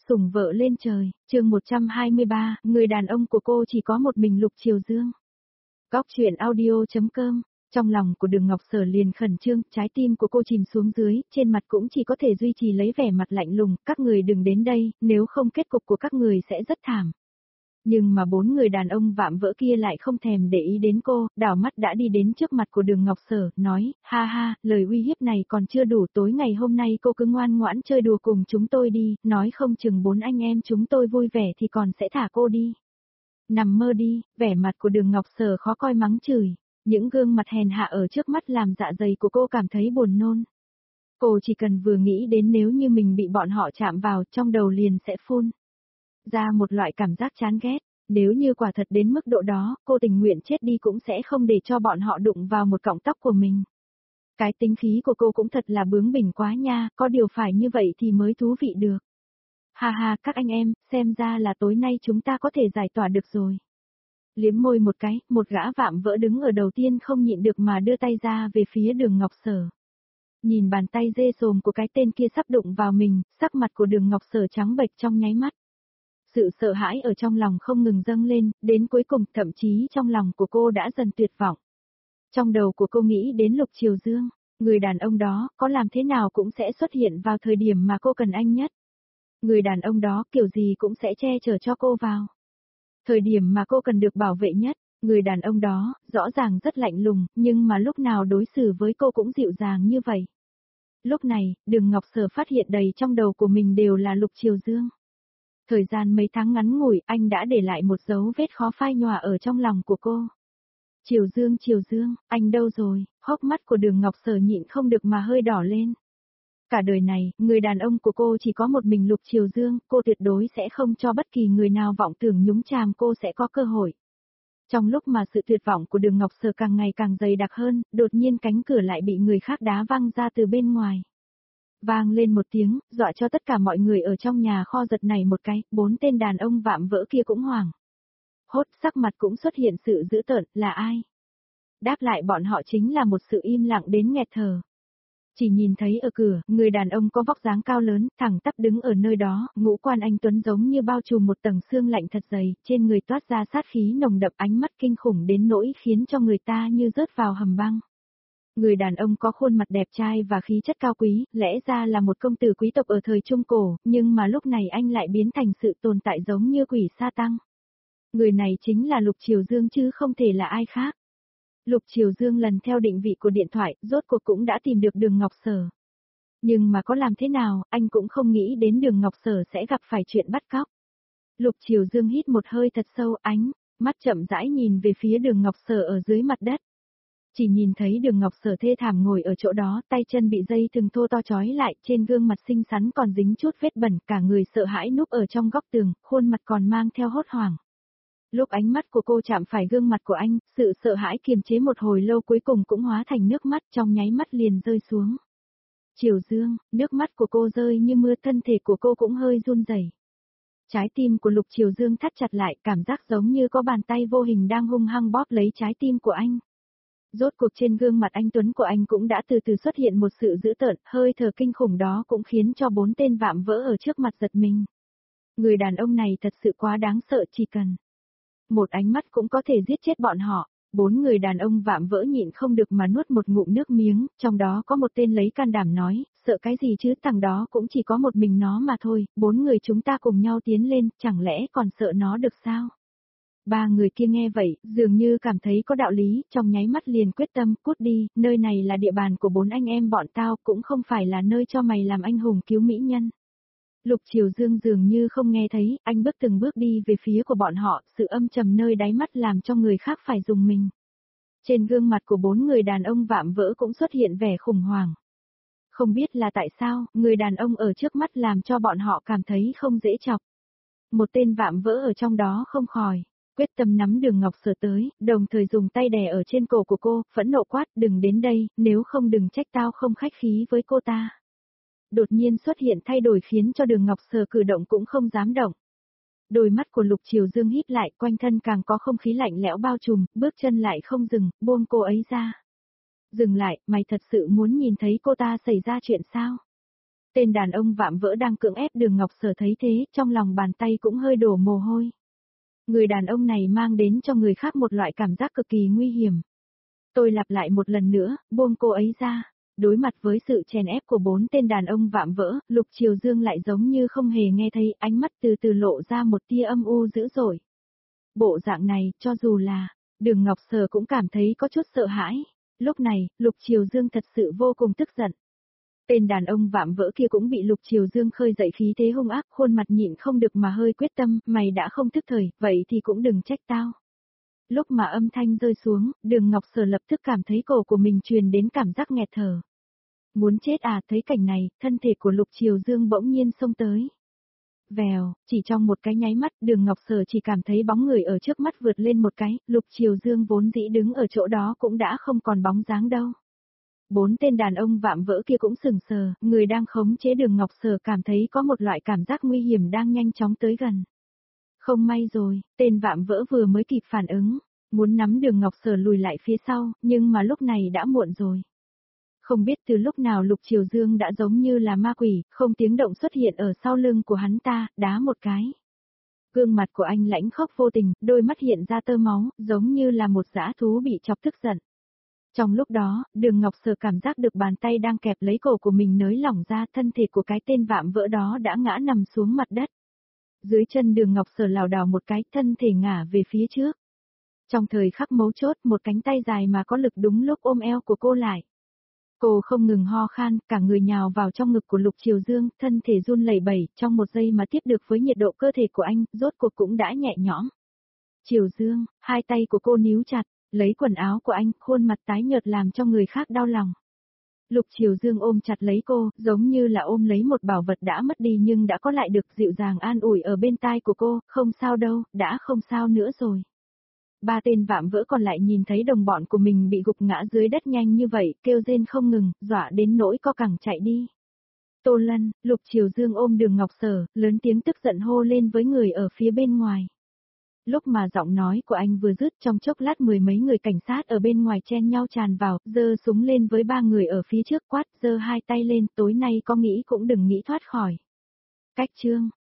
Sủng vợ lên trời, chương 123, người đàn ông của cô chỉ có một mình Lục Triều Dương. Góc truyện audio.com, trong lòng của Đường Ngọc Sở liền khẩn trương, trái tim của cô chìm xuống dưới, trên mặt cũng chỉ có thể duy trì lấy vẻ mặt lạnh lùng, các người đừng đến đây, nếu không kết cục của các người sẽ rất thảm. Nhưng mà bốn người đàn ông vạm vỡ kia lại không thèm để ý đến cô, đảo mắt đã đi đến trước mặt của Đường Ngọc Sở, nói, ha ha, lời uy hiếp này còn chưa đủ, tối ngày hôm nay cô cứ ngoan ngoãn chơi đùa cùng chúng tôi đi, nói không chừng bốn anh em chúng tôi vui vẻ thì còn sẽ thả cô đi. Nằm mơ đi, vẻ mặt của Đường Ngọc Sở khó coi mắng chửi, những gương mặt hèn hạ ở trước mắt làm dạ dày của cô cảm thấy buồn nôn. Cô chỉ cần vừa nghĩ đến nếu như mình bị bọn họ chạm vào trong đầu liền sẽ phun ra một loại cảm giác chán ghét, nếu như quả thật đến mức độ đó, cô tình nguyện chết đi cũng sẽ không để cho bọn họ đụng vào một cọng tóc của mình. Cái tính khí của cô cũng thật là bướng bỉnh quá nha, có điều phải như vậy thì mới thú vị được. Ha ha, các anh em, xem ra là tối nay chúng ta có thể giải tỏa được rồi. Liếm môi một cái, một gã vạm vỡ đứng ở đầu tiên không nhịn được mà đưa tay ra về phía Đường Ngọc Sở. Nhìn bàn tay dê sồm của cái tên kia sắp đụng vào mình, sắc mặt của Đường Ngọc Sở trắng bệch trong nháy mắt. Sự sợ hãi ở trong lòng không ngừng dâng lên, đến cuối cùng thậm chí trong lòng của cô đã dần tuyệt vọng. Trong đầu của cô nghĩ đến Lục Triều Dương, người đàn ông đó có làm thế nào cũng sẽ xuất hiện vào thời điểm mà cô cần anh nhất. Người đàn ông đó kiểu gì cũng sẽ che chở cho cô vào thời điểm mà cô cần được bảo vệ nhất. Người đàn ông đó rõ ràng rất lạnh lùng, nhưng mà lúc nào đối xử với cô cũng dịu dàng như vậy. Lúc này, Đường Ngọc Sở phát hiện đầy trong đầu của mình đều là Lục Triều Dương. Thời gian mấy tháng ngắn ngủi, anh đã để lại một dấu vết khó phai nhòa ở trong lòng của cô. Triều Dương, anh đâu rồi? Hốc mắt của Đường Ngọc Sở nhịn không được mà hơi đỏ lên. Cả đời này, người đàn ông của cô chỉ có một mình Lục Triều Dương, cô tuyệt đối sẽ không cho bất kỳ người nào vọng tưởng nhúng chàm cô sẽ có cơ hội. Trong lúc mà sự tuyệt vọng của Đường Ngọc Sở càng ngày càng dày đặc hơn, đột nhiên cánh cửa lại bị người khác đá văng ra từ bên ngoài. Vang lên một tiếng, dọa cho tất cả mọi người ở trong nhà kho giật nảy một cái, bốn tên đàn ông vạm vỡ kia cũng hoảng. Hốt, sắc mặt cũng xuất hiện sự dữ tợn, là ai? Đáp lại bọn họ chính là một sự im lặng đến nghẹt thở. Chỉ nhìn thấy ở cửa, người đàn ông có vóc dáng cao lớn, thẳng tắp đứng ở nơi đó, ngũ quan anh tuấn giống như bao trùm một tầng xương lạnh thật dày, trên người toát ra sát khí nồng đậm, ánh mắt kinh khủng đến nỗi khiến cho người ta như rớt vào hầm băng. Người đàn ông có khuôn mặt đẹp trai và khí chất cao quý, lẽ ra là một công tử quý tộc ở thời Trung Cổ, nhưng mà lúc này anh lại biến thành sự tồn tại giống như quỷ sa tăng. Người này chính là Lục Triều Dương chứ không thể là ai khác. Lục Triều Dương lần theo định vị của điện thoại, rốt cuộc cũng đã tìm được Đường Ngọc Sở. Nhưng mà có làm thế nào, anh cũng không nghĩ đến Đường Ngọc Sở sẽ gặp phải chuyện bắt cóc. Lục Triều Dương hít một hơi thật sâu, ánh mắt chậm rãi nhìn về phía Đường Ngọc Sở ở dưới mặt đất. Chỉ nhìn thấy Đường Ngọc Sở thê thảm ngồi ở chỗ đó, tay chân bị dây thừng thô to trói lại, trên gương mặt xinh xắn còn dính chút vết bẩn, cả người sợ hãi núp ở trong góc tường, khuôn mặt còn mang theo hốt hoảng. Lúc ánh mắt của cô chạm phải gương mặt của anh, sự sợ hãi kiềm chế một hồi lâu cuối cùng cũng hóa thành nước mắt, trong nháy mắt liền rơi xuống. Triều Dương, nước mắt của cô rơi như mưa, thân thể của cô cũng hơi run rẩy. Trái tim của Lục Triều Dương thắt chặt lại, cảm giác giống như có bàn tay vô hình đang hung hăng bóp lấy trái tim của anh. Rốt cuộc trên gương mặt anh tuấn của anh cũng đã từ từ xuất hiện một sự dữ tợn, hơi thở kinh khủng đó cũng khiến cho bốn tên vạm vỡ ở trước mặt giật mình. Người đàn ông này thật sự quá đáng sợ, chỉ cần một ánh mắt cũng có thể giết chết bọn họ. Bốn người đàn ông vạm vỡ nhịn không được mà nuốt một ngụm nước miếng, trong đó có một tên lấy can đảm nói, sợ cái gì chứ, thằng đó cũng chỉ có một mình nó mà thôi, bốn người chúng ta cùng nhau tiến lên, chẳng lẽ còn sợ nó được sao? Ba người kia nghe vậy, dường như cảm thấy có đạo lý, trong nháy mắt liền quyết tâm, cút đi, nơi này là địa bàn của bốn anh em bọn tao, cũng không phải là nơi cho mày làm anh hùng cứu mỹ nhân. Lục Triều Dương dường như không nghe thấy, anh bước từng bước đi về phía của bọn họ, sự âm trầm nơi đáy mắt làm cho người khác phải dùng mình. Trên gương mặt của bốn người đàn ông vạm vỡ cũng xuất hiện vẻ khủng hoảng. Không biết là tại sao, người đàn ông ở trước mắt làm cho bọn họ cảm thấy không dễ chọc. Một tên vạm vỡ ở trong đó không khỏi quyết tâm nắm Đường Ngọc Sở tới, đồng thời dùng tay đè ở trên cổ của cô, phẫn nộ quát, đừng đến đây, nếu không đừng trách tao không khách khí với cô ta. Đột nhiên xuất hiện thay đổi khiến cho Đường Ngọc Sở cử động cũng không dám động. Đôi mắt của Lục Triều Dương híp lại, quanh thân càng có không khí lạnh lẽo bao trùm, bước chân lại không dừng, buông cô ấy ra. Dừng lại, mày thật sự muốn nhìn thấy cô ta xảy ra chuyện sao? Tên đàn ông vạm vỡ đang cưỡng ép Đường Ngọc Sở thấy thế, trong lòng bàn tay cũng hơi đổ mồ hôi. Người đàn ông này mang đến cho người khác một loại cảm giác cực kỳ nguy hiểm. Tôi lặp lại một lần nữa, buông cô ấy ra. Đối mặt với sự chèn ép của 4 tên đàn ông vạm vỡ, Lục Triều Dương lại giống như không hề nghe thấy, ánh mắt từ từ lộ ra một tia âm u dữ dội. Bộ dạng này, cho dù là, Đường Ngọc Sở cũng cảm thấy có chút sợ hãi. Lúc này, Lục Triều Dương thật sự vô cùng tức giận. Tên đàn ông vạm vỡ kia cũng bị Lục Triều Dương khơi dậy khí thế hung ác, khuôn mặt nhịn không được mà hơi quyết tâm, mày đã không thức thời, vậy thì cũng đừng trách tao. Lúc mà âm thanh rơi xuống, Đường Ngọc Sở lập tức cảm thấy cổ của mình truyền đến cảm giác nghẹt thở. Muốn chết à, thấy cảnh này, thân thể của Lục Triều Dương bỗng nhiên xông tới. Vèo, chỉ trong một cái nháy mắt, Đường Ngọc Sở chỉ cảm thấy bóng người ở trước mắt vượt lên một cái, Lục Triều Dương vốn dĩ đứng ở chỗ đó cũng đã không còn bóng dáng đâu. 4 tên đàn ông vạm vỡ kia cũng sừng sờ, người đang khống chế Đường Ngọc Sở cảm thấy có một loại cảm giác nguy hiểm đang nhanh chóng tới gần. Không may rồi, tên vạm vỡ vừa mới kịp phản ứng, muốn nắm Đường Ngọc Sở lùi lại phía sau, nhưng mà lúc này đã muộn rồi. Không biết từ lúc nào Lục Triều Dương đã giống như là ma quỷ, không tiếng động xuất hiện ở sau lưng của hắn ta, đá một cái. Gương mặt của anh lãnh khốc vô tình, đôi mắt hiện ra tơ máu, giống như là một dã thú bị chọc tức giận. Trong lúc đó, Đường Ngọc Sở cảm giác được bàn tay đang kẹp lấy cổ của mình nới lỏng ra, thân thể của cái tên vạm vỡ đó đã ngã nằm xuống mặt đất. Dưới chân Đường Ngọc Sở lảo đảo một cái, thân thể ngả về phía trước. Trong thời khắc mấu chốt, một cánh tay dài mà có lực đúng lúc ôm eo của cô lại. Cô không ngừng ho khan, cả người nhào vào trong ngực của Lục Triều Dương, thân thể run lẩy bẩy, trong một giây mà tiếp được với nhiệt độ cơ thể của anh, rốt cuộc cũng đã nhẹ nhõm. Triều Dương, hai tay của cô níu chặt, lấy quần áo của anh, khuôn mặt tái nhợt làm cho người khác đau lòng. Lục Triều Dương ôm chặt lấy cô, giống như là ôm lấy một bảo vật đã mất đi nhưng đã có lại được, dịu dàng an ủi ở bên tai của cô, không sao đâu, đã không sao nữa rồi. 3 tên vạm vỡ còn lại nhìn thấy đồng bọn của mình bị gục ngã dưới đất nhanh như vậy, kêu rên không ngừng, dọa đến nỗi co cẳng chạy đi. Tô Lân, Lục Triều Dương ôm Đường Ngọc Sở, lớn tiếng tức giận hô lên với người ở phía bên ngoài. Lúc mà giọng nói của anh vừa dứt, trong chốc lát mười mấy người cảnh sát ở bên ngoài chen nhau tràn vào, giơ súng lên với 3 người ở phía trước, quát, giơ hai tay lên, tối nay có nghĩ cũng đừng nghĩ thoát khỏi. Cách chương